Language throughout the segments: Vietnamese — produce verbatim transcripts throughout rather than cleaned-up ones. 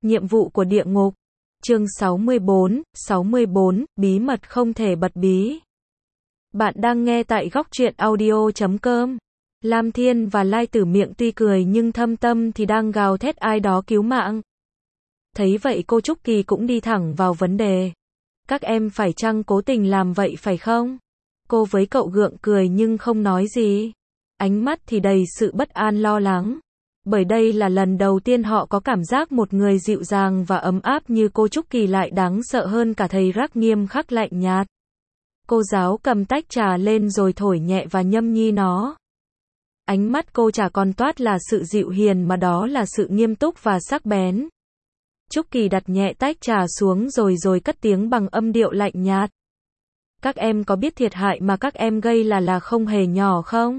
Nhiệm vụ của địa ngục. Chương sáu mươi bốn, sáu mươi bốn, bí mật không thể bật bí. Bạn đang nghe tại góc truyện audio chấm com. Lam Thiên và Lai Tử miệng tuy cười nhưng thâm tâm thì đang gào thét ai đó cứu mạng. Thấy vậy cô Trúc Kỳ cũng đi thẳng vào vấn đề. Các em phải chăng cố tình làm vậy phải không? Cô với cậu gượng cười nhưng không nói gì. Ánh mắt thì đầy sự bất an lo lắng. Bởi đây là lần đầu tiên họ có cảm giác một người dịu dàng và ấm áp như cô Trúc Kỳ lại đáng sợ hơn cả thầy Rắc nghiêm khắc lạnh nhạt. Cô giáo cầm tách trà lên rồi thổi nhẹ và nhâm nhi nó. Ánh mắt cô chả còn toát là sự dịu hiền mà đó là sự nghiêm túc và sắc bén. Trúc Kỳ đặt nhẹ tách trà xuống rồi rồi cất tiếng bằng âm điệu lạnh nhạt. Các em có biết thiệt hại mà các em gây là là không hề nhỏ không?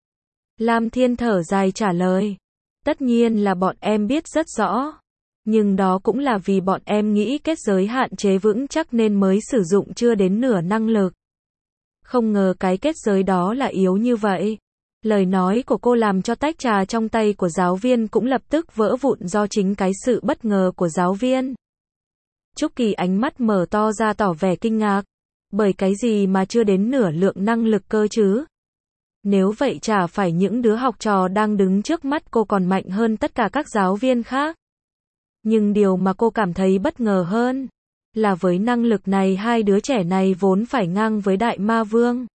Lam Thiên thở dài trả lời. Tất nhiên là bọn em biết rất rõ. Nhưng đó cũng là vì bọn em nghĩ kết giới hạn chế vững chắc nên mới sử dụng chưa đến nửa năng lực. Không ngờ cái kết giới đó là yếu như vậy. Lời nói của cô làm cho tách trà trong tay của giáo viên cũng lập tức vỡ vụn do chính cái sự bất ngờ của giáo viên. Trúc Kỳ ánh mắt mở to ra tỏ vẻ kinh ngạc. Bởi cái gì mà chưa đến nửa lượng năng lực cơ chứ? Nếu vậy chả phải những đứa học trò đang đứng trước mắt cô còn mạnh hơn tất cả các giáo viên khác. Nhưng điều mà cô cảm thấy bất ngờ hơn là với năng lực này hai đứa trẻ này vốn phải ngang với Đại Ma Vương.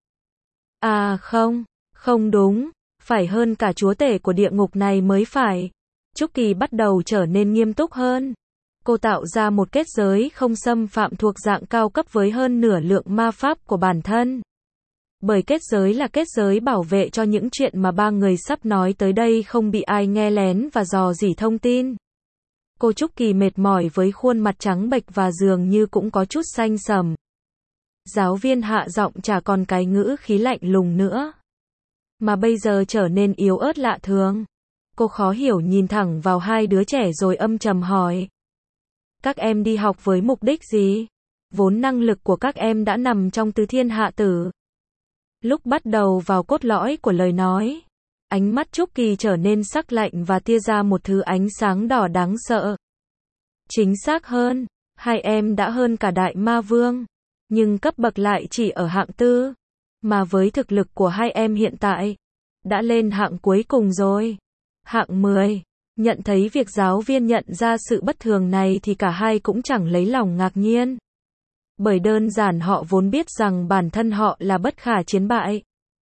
À không, không đúng, phải hơn cả chúa tể của địa ngục này mới phải. Trúc Kỳ bắt đầu trở nên nghiêm túc hơn. Cô tạo ra một kết giới không xâm phạm thuộc dạng cao cấp với hơn nửa lượng ma pháp của bản thân. Bởi kết giới là kết giới bảo vệ cho những chuyện mà ba người sắp nói tới đây không bị ai nghe lén và dò dỉ thông tin. Cô Trúc Kỳ mệt mỏi với khuôn mặt trắng bệch và dường như cũng có chút xanh sầm. Giáo viên hạ giọng chả còn cái ngữ khí lạnh lùng nữa, mà bây giờ trở nên yếu ớt lạ thường. Cô khó hiểu nhìn thẳng vào hai đứa trẻ rồi âm trầm hỏi. Các em đi học với mục đích gì? Vốn năng lực của các em đã nằm trong Tứ Thiên Hạ Tử. Lúc bắt đầu vào cốt lõi của lời nói, ánh mắt Trúc Kỳ trở nên sắc lạnh và tia ra một thứ ánh sáng đỏ đáng sợ. Chính xác hơn, hai em đã hơn cả Đại Ma Vương, nhưng cấp bậc lại chỉ ở hạng tư, mà với thực lực của hai em hiện tại, đã lên hạng cuối cùng rồi, hạng mười. Nhận thấy việc giáo viên nhận ra sự bất thường này thì cả hai cũng chẳng lấy lòng ngạc nhiên. Bởi đơn giản họ vốn biết rằng bản thân họ là bất khả chiến bại.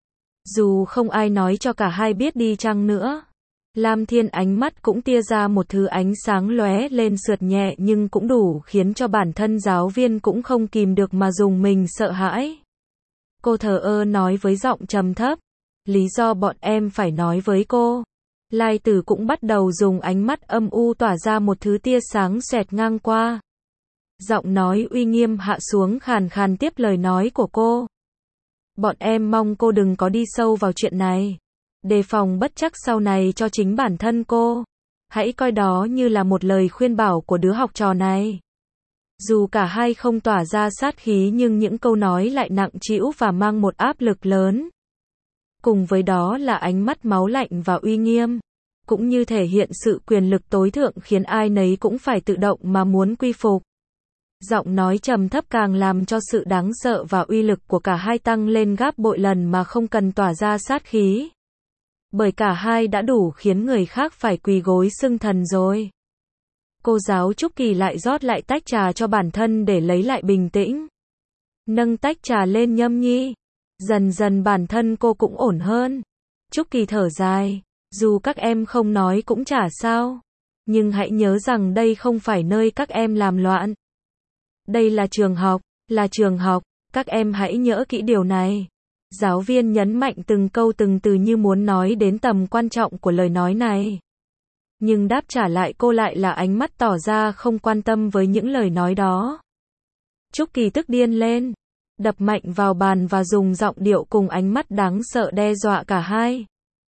Dù không ai nói cho cả hai biết đi chăng nữa. Lam Thiên ánh mắt cũng tia ra một thứ ánh sáng lóe lên sượt nhẹ nhưng cũng đủ khiến cho bản thân giáo viên cũng không kìm được mà dùng mình sợ hãi. Cô thờ ơ nói với giọng trầm thấp. Lý do bọn em phải nói với cô. Lai Tử cũng bắt đầu dùng ánh mắt âm u tỏa ra một thứ tia sáng xẹt ngang qua. Giọng nói uy nghiêm hạ xuống khàn khàn tiếp lời nói của cô. Bọn em mong cô đừng có đi sâu vào chuyện này. Đề phòng bất trắc sau này cho chính bản thân cô. Hãy coi đó như là một lời khuyên bảo của đứa học trò này. Dù cả hai không tỏa ra sát khí nhưng những câu nói lại nặng trĩu và mang một áp lực lớn. Cùng với đó là ánh mắt máu lạnh và uy nghiêm. Cũng như thể hiện sự quyền lực tối thượng khiến ai nấy cũng phải tự động mà muốn quy phục. Giọng nói trầm thấp càng làm cho sự đáng sợ và uy lực của cả hai tăng lên gấp bội lần mà không cần tỏa ra sát khí. Bởi cả hai đã đủ khiến người khác phải quỳ gối xưng thần rồi. Cô giáo Trúc Kỳ lại rót lại tách trà cho bản thân để lấy lại bình tĩnh. Nâng tách trà lên nhâm nhi. Dần dần bản thân cô cũng ổn hơn. Trúc Kỳ thở dài. Dù các em không nói cũng chả sao. Nhưng hãy nhớ rằng đây không phải nơi các em làm loạn. Đây là trường học, là trường học, các em hãy nhớ kỹ điều này. Giáo viên nhấn mạnh từng câu từng từ như muốn nói đến tầm quan trọng của lời nói này. Nhưng đáp trả lại cô lại là ánh mắt tỏ ra không quan tâm với những lời nói đó. Trúc Kỳ tức điên lên, đập mạnh vào bàn và dùng giọng điệu cùng ánh mắt đáng sợ đe dọa cả hai.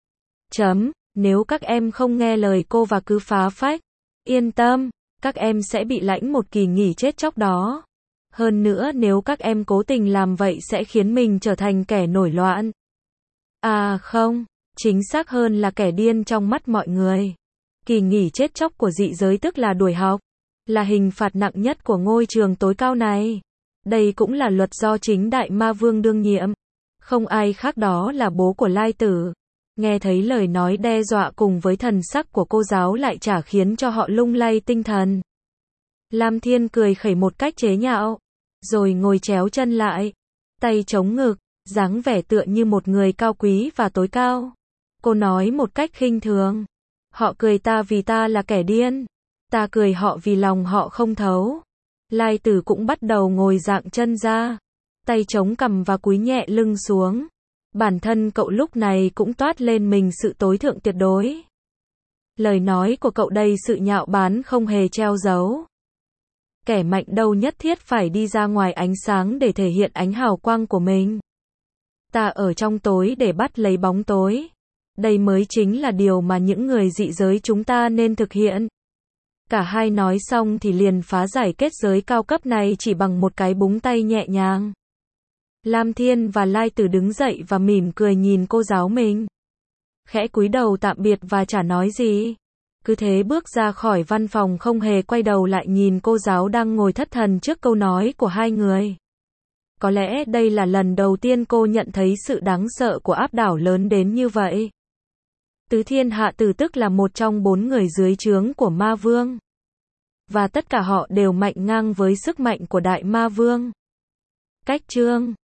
Chấm, nếu các em không nghe lời cô và cứ phá phách, yên tâm. Các em sẽ bị lãnh một kỳ nghỉ chết chóc đó. Hơn nữa nếu các em cố tình làm vậy sẽ khiến mình trở thành kẻ nổi loạn. À không, chính xác hơn là kẻ điên trong mắt mọi người. Kỳ nghỉ chết chóc của dị giới tức là đuổi học. là hình phạt nặng nhất của ngôi trường tối cao này. Đây cũng là luật do chính Đại Ma Vương đương nhiệm. Không ai khác đó là bố của Lai Tử. Nghe thấy lời nói đe dọa cùng với thần sắc của cô giáo lại chả khiến cho họ lung lay tinh thần. Lam Thiên cười khẩy một cách chế nhạo, rồi ngồi chéo chân lại, tay chống ngực, dáng vẻ tựa như một người cao quý và tối cao. Cô nói một cách khinh thường, họ cười ta vì ta là kẻ điên, ta cười họ vì lòng họ không thấu. Lai Tử cũng bắt đầu ngồi dạng chân ra, tay chống cằm và cúi nhẹ lưng xuống. Bản thân cậu lúc này cũng toát lên mình sự tối thượng tuyệt đối. Lời nói của cậu đây sự nhạo báng không hề treo giấu. Kẻ mạnh đâu nhất thiết phải đi ra ngoài ánh sáng để thể hiện ánh hào quang của mình. Ta ở trong tối để bắt lấy bóng tối. Đây mới chính là điều mà những người dị giới chúng ta nên thực hiện. Cả hai nói xong thì liền phá giải kết giới cao cấp này chỉ bằng một cái búng tay nhẹ nhàng. Lam Thiên và Lai Tử đứng dậy và mỉm cười nhìn cô giáo mình. Khẽ cúi đầu tạm biệt và chả nói gì. Cứ thế bước ra khỏi văn phòng không hề quay đầu lại nhìn cô giáo đang ngồi thất thần trước câu nói của hai người. Có lẽ đây là lần đầu tiên cô nhận thấy sự đáng sợ của áp đảo lớn đến như vậy. Tứ Thiên Hạ Tử tức là một trong bốn người dưới trướng của Ma Vương. Và tất cả họ đều mạnh ngang với sức mạnh của Đại Ma Vương. Cách chương